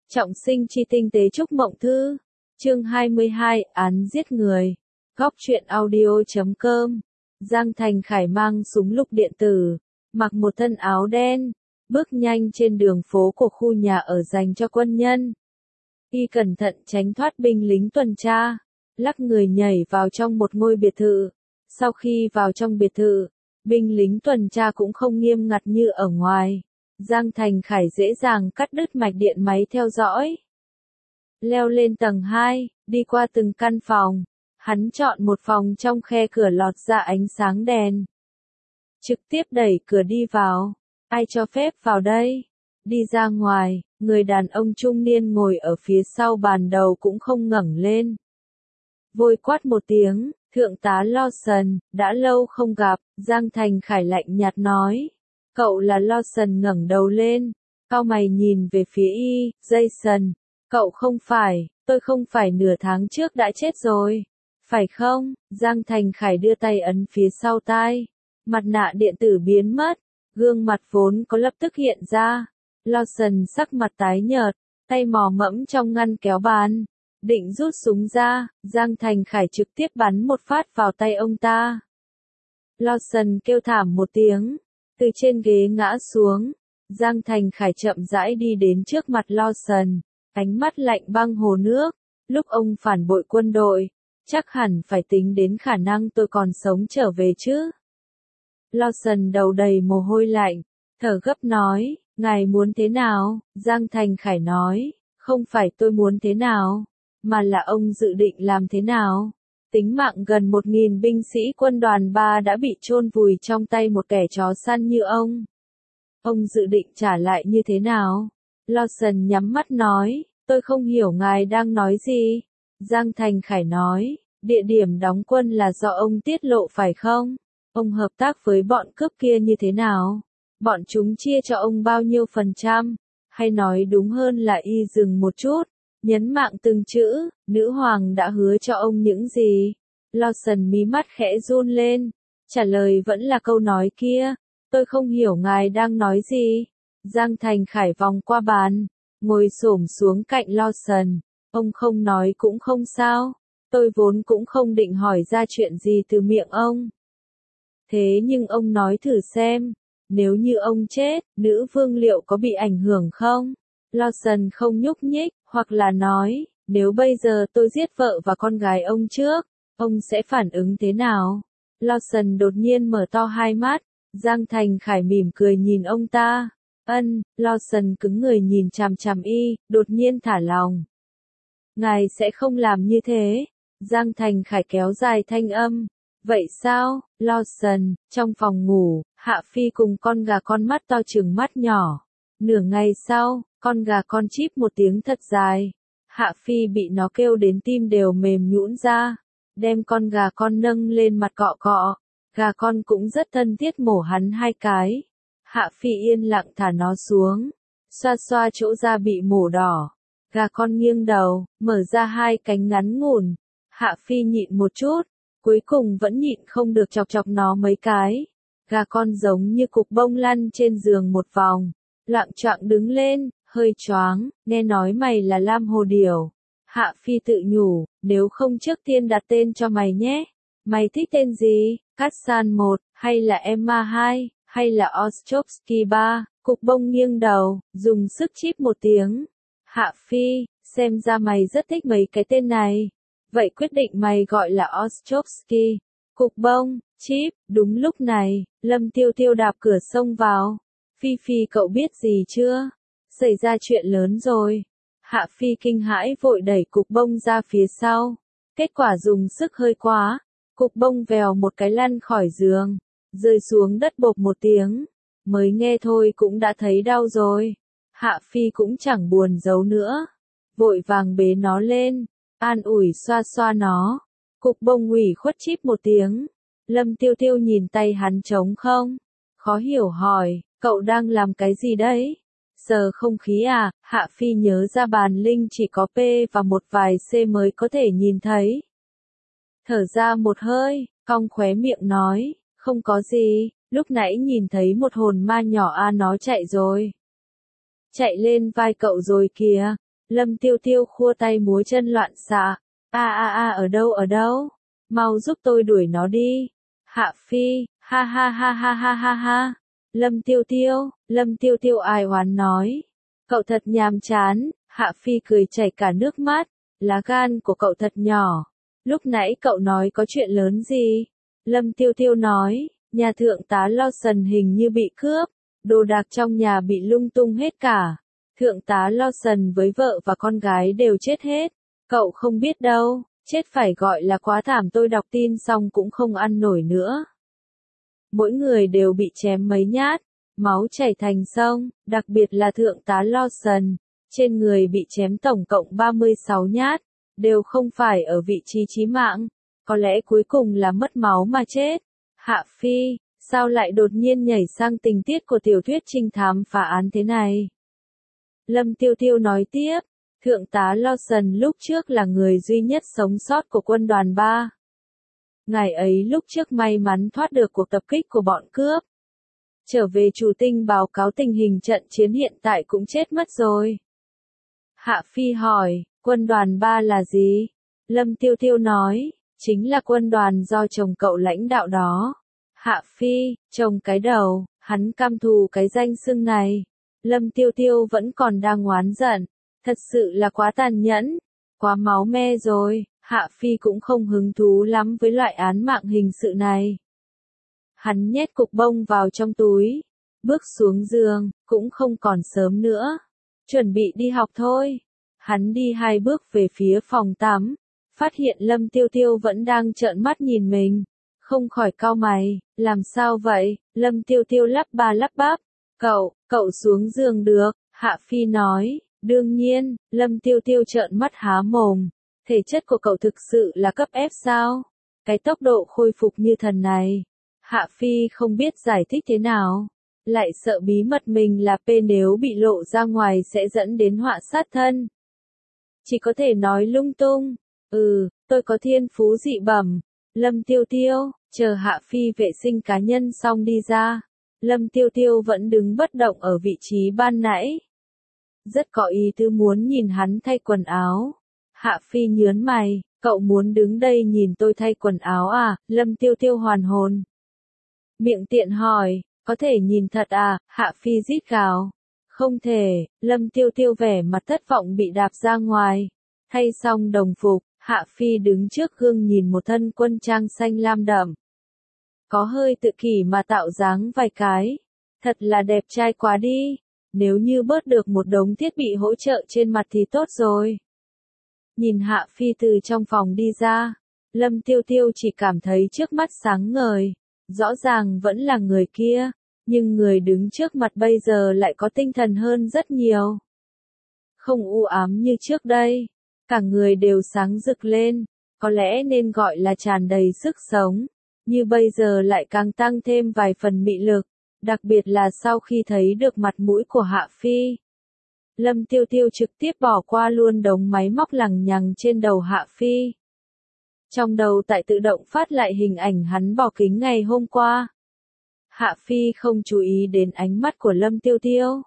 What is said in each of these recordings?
Trọng sinh chi tinh tế chúc mộng thư. Chương 22, án giết người. Góc truyện audio.com. Giang Thành Khải mang súng lục điện tử, mặc một thân áo đen, bước nhanh trên đường phố của khu nhà ở dành cho quân nhân. Y cẩn thận tránh thoát binh lính tuần tra, lắc người nhảy vào trong một ngôi biệt thự. Sau khi vào trong biệt thự, binh lính tuần tra cũng không nghiêm ngặt như ở ngoài. Giang Thành Khải dễ dàng cắt đứt mạch điện máy theo dõi. Leo lên tầng 2, đi qua từng căn phòng. Hắn chọn một phòng trong khe cửa lọt ra ánh sáng đèn. Trực tiếp đẩy cửa đi vào. Ai cho phép vào đây? Đi ra ngoài, người đàn ông trung niên ngồi ở phía sau bàn đầu cũng không ngẩng lên. Vội quát một tiếng, thượng tá Lawson, đã lâu không gặp. Giang Thành Khải lạnh nhạt nói. Cậu là Lawson ngẩng đầu lên, cau mày nhìn về phía y, Jason, cậu không phải, tôi không phải nửa tháng trước đã chết rồi, phải không? Giang Thành Khải đưa tay ấn phía sau tai, mặt nạ điện tử biến mất, gương mặt vốn có lập tức hiện ra. Lawson sắc mặt tái nhợt, tay mò mẫm trong ngăn kéo bàn, định rút súng ra, Giang Thành Khải trực tiếp bắn một phát vào tay ông ta. Lawson kêu thảm một tiếng, từ trên ghế ngã xuống. Giang Thành Khải chậm rãi đi đến trước mặt Lawson, ánh mắt lạnh băng hồ nước. Lúc ông phản bội quân đội, chắc hẳn phải tính đến khả năng tôi còn sống trở về chứ. Lawson đầu đầy mồ hôi lạnh, thở gấp nói, ngài muốn thế nào? Giang Thành Khải nói, không phải tôi muốn thế nào, mà là ông dự định làm thế nào? Tính mạng gần 1.000 binh sĩ quân đoàn 3 đã bị chôn vùi trong tay một kẻ chó săn như ông. Ông dự định trả lại như thế nào? Lawson nhắm mắt nói, tôi không hiểu ngài đang nói gì. Giang Thành Khải nói, địa điểm đóng quân là do ông tiết lộ phải không? Ông hợp tác với bọn cướp kia như thế nào? Bọn chúng chia cho ông bao nhiêu %? Hay nói đúng hơn là y dừng một chút, nhấn mạnh từng chữ, nữ hoàng đã hứa cho ông những gì? Lawson mí mắt khẽ run lên, trả lời vẫn là câu nói kia, tôi không hiểu ngài đang nói gì. Giang Thành Khải vòng qua bàn, ngồi xổm xuống cạnh Lawson, ông không nói cũng không sao, tôi vốn cũng không định hỏi ra chuyện gì từ miệng ông. Thế nhưng ông nói thử xem, nếu như ông chết, nữ vương liệu có bị ảnh hưởng không? Lawson không nhúc nhích, hoặc là nói, nếu bây giờ tôi giết vợ và con gái ông trước, ông sẽ phản ứng thế nào? Lawson đột nhiên mở to hai mắt, Giang Thành Khải mỉm cười nhìn ông ta. Lawson cứng người nhìn chằm chằm y, đột nhiên thả lòng. Ngài sẽ không làm như thế. Giang Thành Khải kéo dài thanh âm. Vậy sao, Lawson? Trong phòng ngủ, Hạ Phi cùng con gà con mắt to trừng mắt nhỏ. Nửa ngày sau, con gà con chíp một tiếng thật dài. Hạ Phi bị nó kêu đến tim đều mềm nhũn ra. Đem con gà con nâng lên mặt cọ cọ. Gà con cũng rất thân thiết mổ hắn 2 cái. Hạ Phi yên lặng thả nó xuống. Xoa xoa chỗ da bị mổ đỏ. Gà con nghiêng đầu, mở ra 2 cánh ngắn ngủn. Hạ Phi nhịn một chút. Cuối cùng vẫn nhịn không được chọc chọc nó mấy cái. Gà con giống như cục bông lăn trên giường một vòng. Loạng choạng đứng lên, hơi choáng, nghe nói mày là Lam Hồ Điểu. Hạ Phi tự nhủ, nếu không trước tiên đặt tên cho mày nhé. Mày thích tên gì? Cát San 1, hay là Emma 2, hay là Ostrowski 3? Cục bông nghiêng đầu, dùng sức chíp một tiếng. Hạ Phi, xem ra mày rất thích mấy cái tên này. Vậy quyết định mày gọi là Ostrowski. Cục bông, chíp, đúng lúc này, Lâm Tiêu Tiêu đạp cửa xông vào. Phi Phi cậu biết gì chưa? Xảy ra chuyện lớn rồi. Hạ Phi kinh hãi vội đẩy cục bông ra phía sau. Kết quả dùng sức hơi quá. Cục bông vèo một cái lăn khỏi giường. Rơi xuống đất bộp một tiếng. Mới nghe thôi cũng đã thấy đau rồi. Hạ Phi cũng chẳng buồn giấu nữa. Vội vàng bế nó lên. An ủi xoa xoa nó. Cục bông ủy khuất chíp một tiếng. Lâm Tiêu Tiêu nhìn tay hắn trống không? Khó hiểu hỏi, cậu đang làm cái gì đấy? Sờ không khí à? Hạ Phi nhớ ra bàn linh chỉ có P và một vài C mới có thể nhìn thấy. Thở ra một hơi, cong khóe miệng nói, không có gì, lúc nãy nhìn thấy một hồn ma nhỏ nó chạy rồi. Chạy lên vai cậu rồi kìa. Lâm Tiêu Tiêu khua tay múa chân loạn xạ. Ở đâu? Mau giúp tôi đuổi nó đi. Hạ Phi, ha ha ha ha ha ha ha. Lâm Tiêu Tiêu ai oán nói. Cậu thật nhàm chán, Hạ Phi cười chảy cả nước mắt. Lá gan của cậu thật nhỏ. Lúc nãy cậu nói có chuyện lớn gì? Lâm Tiêu Tiêu nói, nhà thượng tá Lawson hình như bị cướp. Đồ đạc trong nhà bị lung tung hết cả. Thượng tá Lawson với vợ và con gái đều chết hết. Cậu không biết đâu, chết phải gọi là quá thảm, tôi đọc tin xong cũng không ăn nổi nữa. Mỗi người đều bị chém mấy nhát, máu chảy thành sông, đặc biệt là thượng tá Lawson. Trên người bị chém tổng cộng 36 nhát, đều không phải ở vị trí chí mạng. Có lẽ cuối cùng là mất máu mà chết. Hạ Phi, sao lại đột nhiên nhảy sang tình tiết của tiểu thuyết trinh thám phá án thế này? Lâm Tiêu Tiêu nói tiếp, thượng tá Lawson lúc trước là người duy nhất sống sót của quân đoàn 3. Ngài ấy lúc trước may mắn thoát được cuộc tập kích của bọn cướp. Trở về chủ tinh báo cáo tình hình trận chiến hiện tại cũng chết mất rồi. Hạ Phi hỏi, quân đoàn 3 là gì? Lâm Tiêu Tiêu nói, chính là quân đoàn do chồng cậu lãnh đạo đó. Hạ Phi, chồng cái đầu, hắn căm thù cái danh xưng này. Lâm Tiêu Tiêu vẫn còn đang oán giận, thật sự là quá tàn nhẫn, quá máu me rồi. Hạ Phi cũng không hứng thú lắm với loại án mạng hình sự này. Hắn nhét cục bông vào trong túi, bước xuống giường, cũng không còn sớm nữa, chuẩn bị đi học thôi. Hắn đi 2 bước về phía phòng tắm, phát hiện Lâm Tiêu Tiêu vẫn đang trợn mắt nhìn mình, không khỏi cau mày, làm sao vậy? Lâm Tiêu Tiêu lắp ba lắp bắp, cậu xuống giường được, Hạ Phi nói, đương nhiên. Lâm Tiêu Tiêu trợn mắt há mồm, thể chất của cậu thực sự là cấp F sao? Cái tốc độ khôi phục như thần này. Hạ Phi không biết giải thích thế nào, lại sợ bí mật mình là P nếu bị lộ ra ngoài sẽ dẫn đến họa sát thân. Chỉ có thể nói lung tung, tôi có thiên phú dị bẩm. Lâm Tiêu Tiêu, chờ Hạ Phi vệ sinh cá nhân xong đi ra. Lâm Tiêu Tiêu vẫn đứng bất động ở vị trí ban nãy. Rất có ý tứ muốn nhìn hắn thay quần áo. Hạ Phi nhớn mày, cậu muốn đứng đây nhìn tôi thay quần áo à? Lâm Tiêu Tiêu hoàn hồn. Miệng tiện hỏi, có thể nhìn thật à? Hạ Phi rít gào. Không thể. Lâm Tiêu Tiêu vẻ mặt thất vọng bị đạp ra ngoài. Thay xong đồng phục, Hạ Phi đứng trước gương nhìn một thân quân trang xanh lam đậm. Có hơi tự kỷ mà tạo dáng vài cái. Thật là đẹp trai quá đi. Nếu như bớt được một đống thiết bị hỗ trợ trên mặt thì tốt rồi. Nhìn Hạ Phi từ trong phòng đi ra, Lâm Tiêu Tiêu chỉ cảm thấy trước mắt sáng ngời. Rõ ràng vẫn là người kia, nhưng người đứng trước mặt bây giờ lại có tinh thần hơn rất nhiều. Không u ám như trước đây, cả người đều sáng rực lên, có lẽ nên gọi là tràn đầy sức sống, như bây giờ lại càng tăng thêm vài phần mị lực, đặc biệt là sau khi thấy được mặt mũi của Hạ Phi. Lâm Tiêu Tiêu trực tiếp bỏ qua luôn đống máy móc lằng nhằng trên đầu Hạ Phi. Trong đầu tại tự động phát lại hình ảnh hắn bỏ kính ngày hôm qua. Hạ Phi không chú ý đến ánh mắt của Lâm Tiêu Tiêu.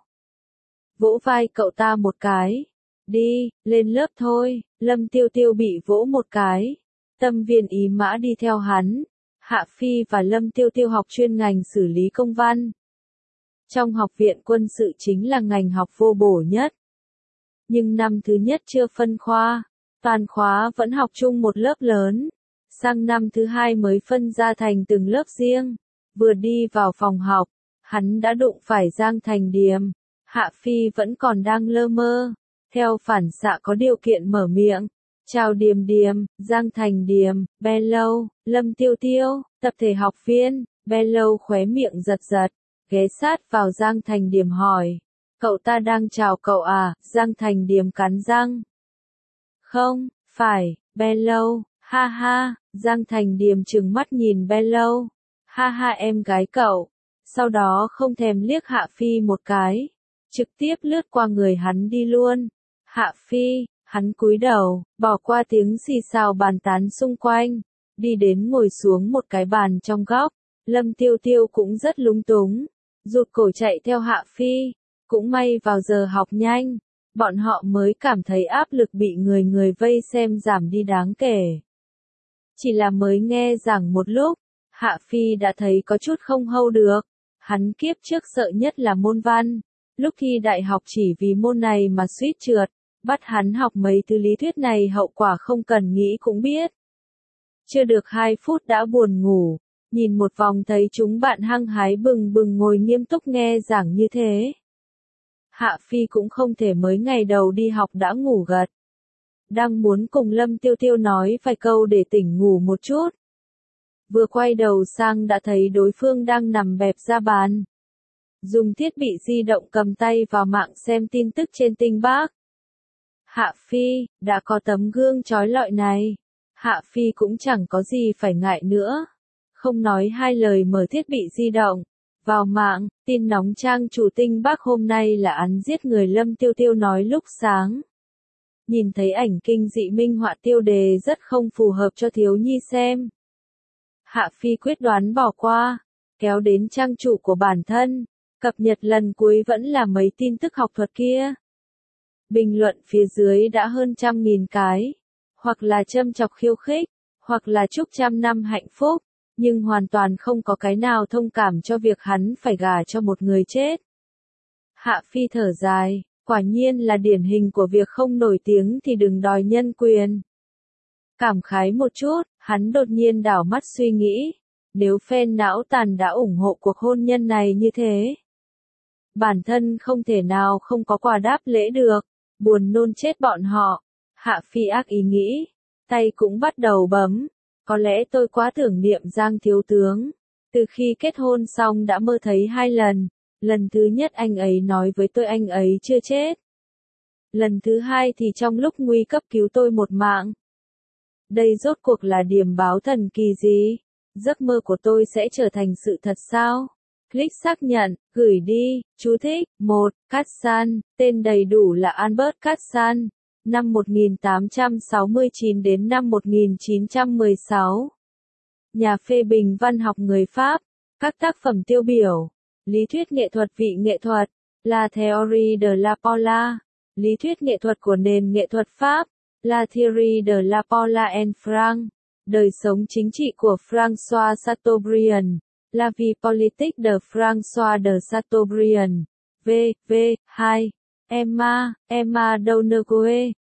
Vỗ vai cậu ta một cái. Đi, lên lớp thôi. Lâm Tiêu Tiêu bị vỗ một cái. Tâm viên ý mã đi theo hắn. Hạ Phi và Lâm Tiêu Tiêu học chuyên ngành xử lý công văn. Trong học viện quân sự chính là ngành học vô bổ nhất. Nhưng năm thứ nhất chưa phân khoa. Toàn khóa vẫn học chung một lớp lớn. Sang năm thứ 2 mới phân ra thành từng lớp riêng. Vừa đi vào phòng học, hắn đã đụng phải Giang Thành Điềm. Hạ Phi vẫn còn đang lơ mơ. Theo phản xạ có điều kiện mở miệng. Chào Điềm Điềm, Giang Thành Điềm, Bello, Lâm Tiêu Tiêu, tập thể học viên. Bello khóe miệng giật giật, ghé sát vào Giang Thành Điềm hỏi. Cậu ta đang chào cậu à? Giang Thành Điềm cắn răng. Không, phải, Bello, ha ha. Giang Thành Điềm trừng mắt nhìn Bello. Ha ha em gái cậu. Sau đó không thèm liếc Hạ Phi một cái. Trực tiếp lướt qua người hắn đi luôn. Hạ Phi, hắn cúi đầu, bỏ qua tiếng xì xào bàn tán xung quanh. Đi đến ngồi xuống một cái bàn trong góc. Lâm Tiêu Tiêu cũng rất lúng túng. Rụt cổ chạy theo Hạ Phi. Cũng may vào giờ học nhanh. bọn họ mới cảm thấy áp lực bị người người vây xem giảm đi đáng kể. Chỉ là mới nghe giảng một lúc, Hạ Phi đã thấy có chút không hold được. Hắn kiếp trước sợ nhất là môn văn. Lúc thi đại học chỉ vì môn này mà suýt trượt, bắt hắn học mấy thứ lý thuyết này hậu quả không cần nghĩ cũng biết. Chưa được 2 phút đã buồn ngủ, nhìn một vòng thấy chúng bạn hăng hái bừng bừng ngồi nghiêm túc nghe giảng như thế. Hạ Phi cũng không thể mới ngày đầu đi học đã ngủ gật. Đang muốn cùng Lâm Tiêu Tiêu nói vài câu để tỉnh ngủ một chút. Vừa quay đầu sang đã thấy đối phương đang nằm bẹp ra bàn. Dùng thiết bị di động cầm tay vào mạng xem tin tức trên Tinh Bác. Hạ Phi, đã có tấm gương chói lọi này. Hạ Phi cũng chẳng có gì phải ngại nữa. Không nói hai lời mở thiết bị di động. Vào mạng, tin nóng trang chủ Tinh Bác hôm nay là án giết người Lâm Tiêu Tiêu nói lúc sáng. Nhìn thấy ảnh kinh dị minh họa tiêu đề rất không phù hợp cho thiếu nhi xem. Hạ Phi quyết đoán bỏ qua, kéo đến trang chủ của bản thân, cập nhật lần cuối vẫn là mấy tin tức học thuật kia. Bình luận phía dưới đã hơn 100.000 cái, hoặc là châm chọc khiêu khích, hoặc là chúc 100 năm hạnh phúc, nhưng hoàn toàn không có cái nào thông cảm cho việc hắn phải gả cho một người chết. Hạ Phi thở dài, quả nhiên là điển hình của việc không nổi tiếng thì đừng đòi nhân quyền. Cảm khái một chút, hắn đột nhiên đảo mắt suy nghĩ, nếu fan não tàn đã ủng hộ cuộc hôn nhân này như thế, bản thân không thể nào không có quà đáp lễ được, buồn nôn chết bọn họ. Hạ Phi ác ý nghĩ, tay cũng bắt đầu bấm, có lẽ tôi quá tưởng niệm Giang thiếu tướng, từ khi kết hôn xong đã mơ thấy 2 lần, lần thứ nhất anh ấy nói với tôi anh ấy chưa chết. Lần thứ 2 thì trong lúc nguy cấp cứu tôi một mạng. Đây rốt cuộc là điểm báo thần kỳ gì? Giấc mơ của tôi sẽ trở thành sự thật sao? Click xác nhận, gửi đi, chú thích, 1. Katsan, tên đầy đủ là Albert Katsan, năm 1869 đến năm 1916. Nhà phê bình văn học người Pháp, các tác phẩm tiêu biểu, lý thuyết nghệ thuật vị nghệ thuật, La Théorie de la Parole, lý thuyết nghệ thuật của nền nghệ thuật Pháp, La Théorie de la Parole en France, đời sống chính trị của François Chateaubriand, La vie politique de François de Chateaubriand, v. 2. Emma Donegue,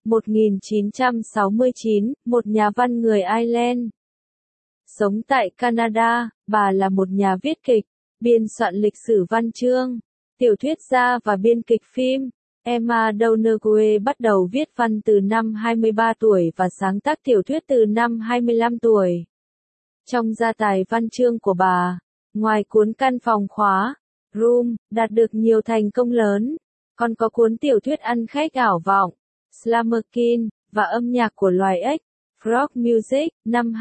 1969, một nhà văn người Ireland. Sống tại Canada, bà là một nhà viết kịch, biên soạn lịch sử văn chương, tiểu thuyết gia và biên kịch phim. Emma Donegue bắt đầu viết văn từ năm 23 tuổi và sáng tác tiểu thuyết từ năm 25 tuổi. Trong gia tài văn chương của bà, ngoài cuốn Căn phòng khóa, Room, đạt được nhiều thành công lớn, còn có cuốn tiểu thuyết Ăn khách ảo vọng, Slumberkin, và Âm nhạc của loài ếch, Frog Music, năm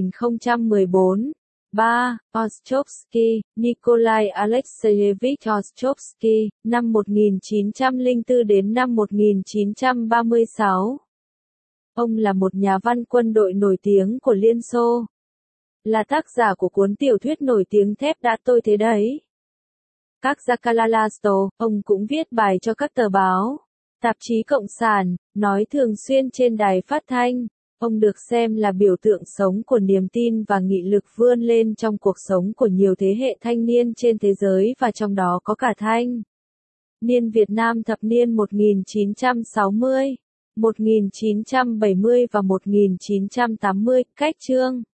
2014. 3. Ostrovsky, Nikolai Alexeyevich Ostrovsky, năm 1904 đến năm 1936. Ông là một nhà văn quân đội nổi tiếng của Liên Xô. Là tác giả của cuốn tiểu thuyết nổi tiếng Thép đã tôi thế đấy. Các Zakalalasto, ông cũng viết bài cho các tờ báo, tạp chí cộng sản, nói thường xuyên trên đài phát thanh. Ông được xem là biểu tượng sống của niềm tin và nghị lực vươn lên trong cuộc sống của nhiều thế hệ thanh niên trên thế giới và trong đó có cả thanh niên Việt Nam thập niên 1960, 1970 và 1980, cách chương.